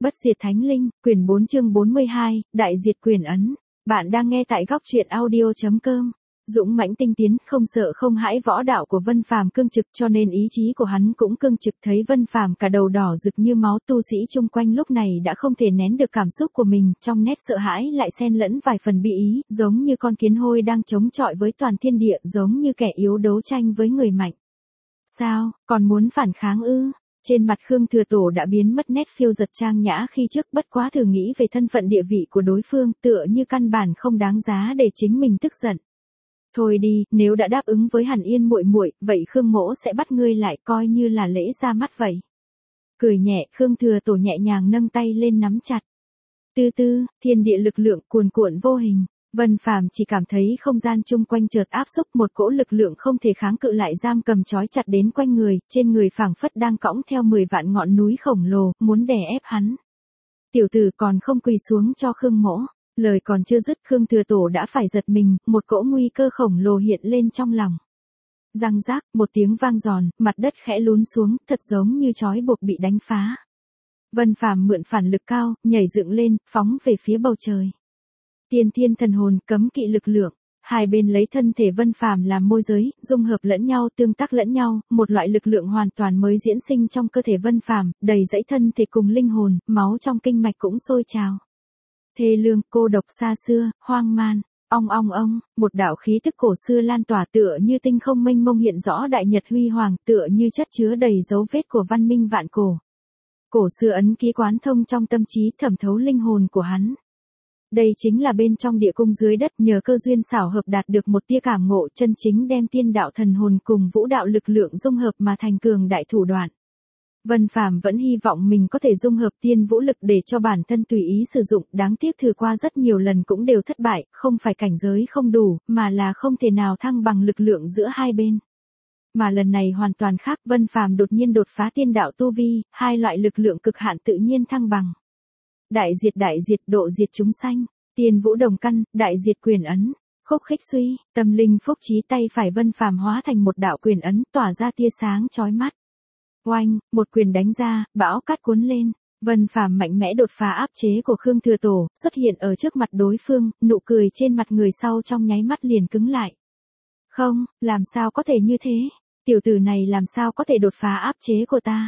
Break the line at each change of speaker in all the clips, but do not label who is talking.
Bất diệt thánh linh, quyển 4 chương 42, đại diệt quyền ấn. Bạn đang nghe tại góc truyện audio.com. Dũng mãnh tinh tiến, không sợ không hãi, võ đạo của Vân Phàm cương trực, cho nên ý chí của hắn cũng cương trực. Thấy Vân Phàm cả đầu đỏ rực như máu, tu sĩ chung quanh lúc này đã không thể nén được cảm xúc của mình, trong nét sợ hãi lại xen lẫn vài phần bi ý, giống như con kiến hôi đang chống chọi với toàn thiên địa, giống như kẻ yếu đấu tranh với người mạnh. Sao, còn muốn phản kháng ư? Trên mặt Khương Thừa Tổ đã biến mất nét phiêu giật trang nhã khi trước, bất quá thử nghĩ về thân phận địa vị của đối phương, tựa như căn bản không đáng giá để chính mình tức giận. Thôi đi, nếu đã đáp ứng với Hàn Yên muội muội, vậy Khương mỗ sẽ bắt ngươi lại, coi như là lễ ra mắt vậy. Cười nhẹ, Khương Thừa Tổ nhẹ nhàng nâng tay lên nắm chặt. Từ từ, thiên địa lực lượng cuồn cuộn vô hình. Vân Phàm chỉ cảm thấy không gian chung quanh chợt áp xúc, một cỗ lực lượng không thể kháng cự lại giam cầm trói chặt đến quanh người, trên người phảng phất đang cõng theo 10 vạn ngọn núi khổng lồ, muốn đè ép hắn. Tiểu tử còn không quỳ xuống cho Khương mỗ. Lời còn chưa dứt, Khương Thừa Tổ đã phải giật mình, một cỗ nguy cơ khổng lồ hiện lên trong lòng. Răng rác, một tiếng vang giòn, mặt đất khẽ lún xuống, thật giống như trói buộc bị đánh phá. Vân Phàm mượn phản lực cao, nhảy dựng lên, phóng về phía bầu trời. Tiên thiên thần hồn, cấm kỵ lực lượng, hai bên lấy thân thể Vân Phàm làm môi giới, dung hợp lẫn nhau, tương tác lẫn nhau, một loại lực lượng hoàn toàn mới diễn sinh trong cơ thể Vân Phàm, đầy dẫy thân thể cùng linh hồn, máu trong kinh mạch cũng sôi trào. Thê lương, cô độc xa xưa, hoang man, ong, một đạo khí tức cổ xưa lan tỏa, tựa như tinh không mênh mông hiện rõ đại nhật huy hoàng, tựa như chất chứa đầy dấu vết của văn minh vạn cổ. Cổ xưa ấn ký quán thông trong tâm trí, thẩm thấu linh hồn của hắn. Đây chính là bên trong địa cung dưới đất, nhờ cơ duyên xảo hợp đạt được một tia cảm ngộ chân chính, đem tiên đạo thần hồn cùng vũ đạo lực lượng dung hợp mà thành cường đại thủ đoạn. Vân Phàm vẫn hy vọng mình có thể dung hợp tiên vũ lực để cho bản thân tùy ý sử dụng, đáng tiếc thử qua rất nhiều lần cũng đều thất bại, không phải cảnh giới không đủ, mà là không thể nào thăng bằng lực lượng giữa hai bên. Mà lần này hoàn toàn khác, Vân Phàm đột nhiên đột phá tiên đạo tu vi, hai loại lực lượng cực hạn tự nhiên thăng bằng. Đại diệt, độ diệt chúng sanh, tiên vũ đồng căn, đại diệt quyền ấn, khúc khích suy, tâm linh phúc trí, tay phải Vân Phàm hóa thành một đạo quyền ấn, tỏa ra tia sáng chói mắt. Oanh, một quyền đánh ra, bão cát cuốn lên, Vân Phàm mạnh mẽ đột phá áp chế của Khương Thừa Tổ, xuất hiện ở trước mặt đối phương, nụ cười trên mặt người sau trong nháy mắt liền cứng lại. Không, làm sao có thể như thế? Tiểu tử này làm sao có thể đột phá áp chế của ta?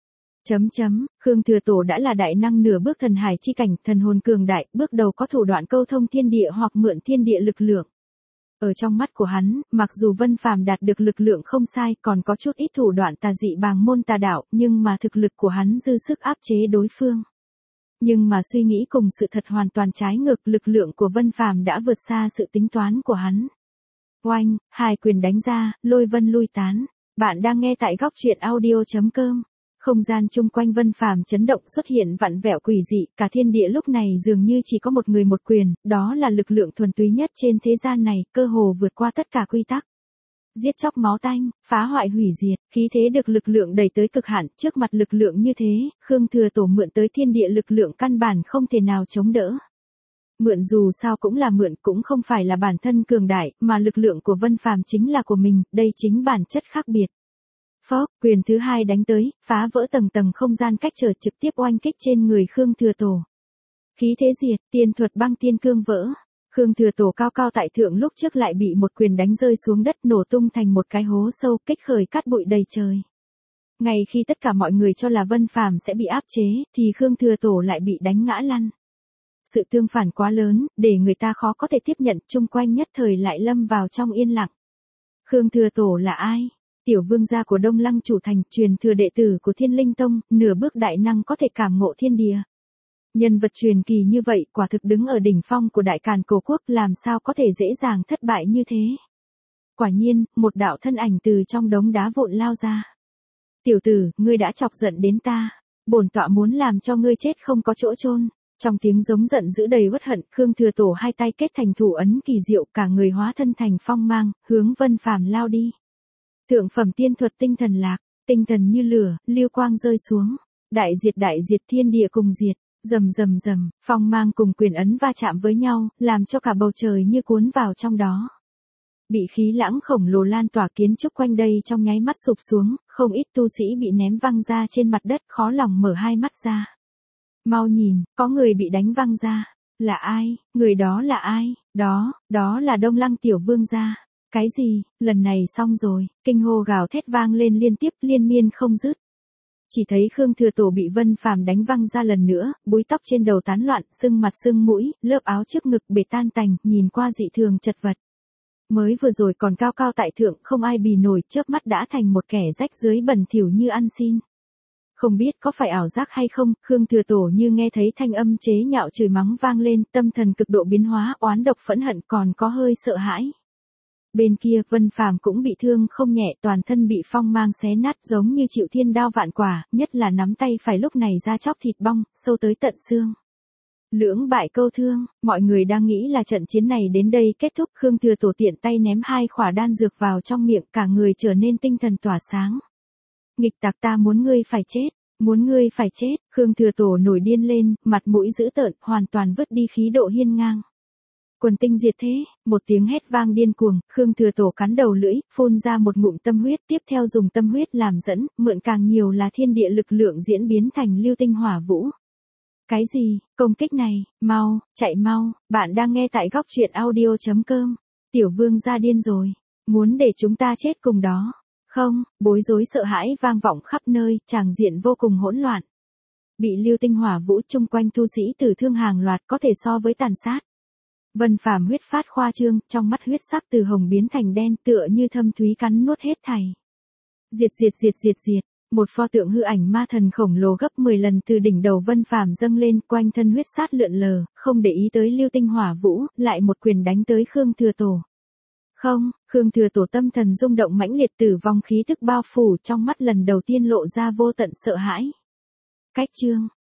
Khương Thừa Tổ đã là đại năng nửa bước thần hải chi cảnh, thần hồn cường đại, bước đầu có thủ đoạn câu thông thiên địa hoặc mượn thiên địa lực lượng. Ở trong mắt của hắn, mặc dù Vân Phàm đạt được lực lượng không sai, còn có chút ít thủ đoạn tà dị bàng môn tà đạo, nhưng mà thực lực của hắn dư sức áp chế đối phương. Nhưng mà suy nghĩ cùng sự thật hoàn toàn trái ngược, lực lượng của Vân Phàm đã vượt xa sự tính toán của hắn. Oanh, hai quyền đánh ra, lôi vân lui tán. Bạn đang nghe tại góc truyện audio.com. Không gian chung quanh Vân Phàm chấn động, xuất hiện vặn vẹo quỷ dị, cả thiên địa lúc này dường như chỉ có một người một quyền, đó là lực lượng thuần túy nhất trên thế gian này, cơ hồ vượt qua tất cả quy tắc. Giết chóc máu tanh, phá hoại hủy diệt, khí thế được lực lượng đẩy tới cực hạn, trước mặt lực lượng như thế, Khương Thừa Tổ mượn tới thiên địa lực lượng căn bản không thể nào chống đỡ. Mượn dù sao cũng là mượn, cũng không phải là bản thân cường đại, mà lực lượng của Vân Phàm chính là của mình, đây chính bản chất khác biệt. Phốc, quyền thứ hai đánh tới, phá vỡ tầng tầng không gian cách trở, trực tiếp oanh kích trên người Khương Thừa Tổ. Khí thế diệt, tiên thuật băng tiên cương vỡ. Khương Thừa Tổ cao cao tại thượng lúc trước lại bị một quyền đánh rơi xuống đất, nổ tung thành một cái hố sâu, kích khởi cát bụi đầy trời. Ngay khi tất cả mọi người cho là Vân Phàm sẽ bị áp chế, thì Khương Thừa Tổ lại bị đánh ngã lăn. Sự tương phản quá lớn, để người ta khó có thể tiếp nhận, chung quanh nhất thời lại lâm vào trong yên lặng. Khương Thừa Tổ là ai? Tiểu vương gia của Đông Lăng chủ thành, truyền thừa đệ tử của Thiên Linh Tông, nửa bước đại năng có thể cảm ngộ thiên địa. Nhân vật truyền kỳ như vậy, quả thực đứng ở đỉnh phong của đại càn cổ quốc, làm sao có thể dễ dàng thất bại như thế. Quả nhiên, một đạo thân ảnh từ trong đống đá vụn lao ra. Tiểu tử, ngươi đã chọc giận đến ta, bổn tọa muốn làm cho ngươi chết không có chỗ chôn. Trong tiếng giống giận dữ đầy uất hận, Khương Thừa Tổ hai tay kết thành thủ ấn kỳ diệu, cả người hóa thân thành phong mang, hướng Vân Phàm lao đi. Thượng phẩm tiên thuật tinh thần lạc, tinh thần như lửa, lưu quang rơi xuống. Đại diệt, thiên địa cùng diệt, rầm, phong mang cùng quyền ấn va chạm với nhau, làm cho cả bầu trời như cuốn vào trong đó. Bị khí lãng khổng lồ lan tỏa, kiến trúc quanh đây trong nháy mắt sụp xuống, không ít tu sĩ bị ném văng ra trên mặt đất, khó lòng mở hai mắt ra. Mau nhìn, có người bị đánh văng ra. Là ai? Người đó là ai? Đó là Đông Lăng tiểu vương gia. Cái gì? Lần này xong rồi, kinh hô gào thét vang lên liên tiếp liên miên không dứt. Chỉ thấy Khương Thừa Tổ bị Vân Phàm đánh văng ra lần nữa, búi tóc trên đầu tán loạn, sưng mặt sưng mũi, lớp áo trước ngực bể tan tành, nhìn qua dị thường chật vật. Mới vừa rồi còn cao cao tại thượng, không ai bì nổi, chớp mắt đã thành một kẻ rách rưới bẩn thỉu như ăn xin. Không biết có phải ảo giác hay không, Khương Thừa Tổ như nghe thấy thanh âm chế nhạo chửi mắng vang lên, tâm thần cực độ biến hóa, oán độc phẫn hận, còn có hơi sợ hãi. Bên kia, Vân Phàm cũng bị thương không nhẹ, toàn thân bị phong mang xé nát giống như chịu thiên đao vạn quả, nhất là nắm tay phải lúc này da chóc thịt bong, sâu tới tận xương. Lưỡng bại câu thương, mọi người đang nghĩ là trận chiến này đến đây kết thúc, Khương Thừa Tổ tiện tay ném 2 khỏa đan dược vào trong miệng, cả người trở nên tinh thần tỏa sáng. Nghịch tặc, ta muốn ngươi phải chết, muốn ngươi phải chết, Khương Thừa Tổ nổi điên lên, mặt mũi dữ tợn, hoàn toàn vứt đi khí độ hiên ngang. Quần tinh diệt thế, một tiếng hét vang điên cuồng, Khương Thừa Tổ cắn đầu lưỡi, phun ra một ngụm tâm huyết, tiếp theo dùng tâm huyết làm dẫn, mượn càng nhiều là thiên địa lực lượng diễn biến thành lưu tinh hỏa vũ. Cái gì? Công kích này, mau, chạy mau, bạn đang nghe tại góc truyện audio.com. Tiểu vương gia điên rồi, muốn để chúng ta chết cùng đó. Không, bối rối sợ hãi vang vọng khắp nơi, tràng diện vô cùng hỗn loạn. Bị lưu tinh hỏa vũ chung quanh tu sĩ tử thương hàng loạt, có thể so với tàn sát. Vân Phàm huyết phát khoa trương, trong mắt huyết sắc từ hồng biến thành đen, tựa như thâm thúy cắn nuốt hết thảy. Diệt. Một pho tượng hư ảnh ma thần khổng lồ gấp 10 lần từ đỉnh đầu Vân Phàm dâng lên, quanh thân huyết sát lượn lờ, không để ý tới lưu tinh hỏa vũ, lại một quyền đánh tới Khương Thừa Tổ. Không, Khương Thừa Tổ tâm thần rung động mãnh liệt, tử vong khí tức bao phủ, trong mắt lần đầu tiên lộ ra vô tận sợ hãi. Cách chương,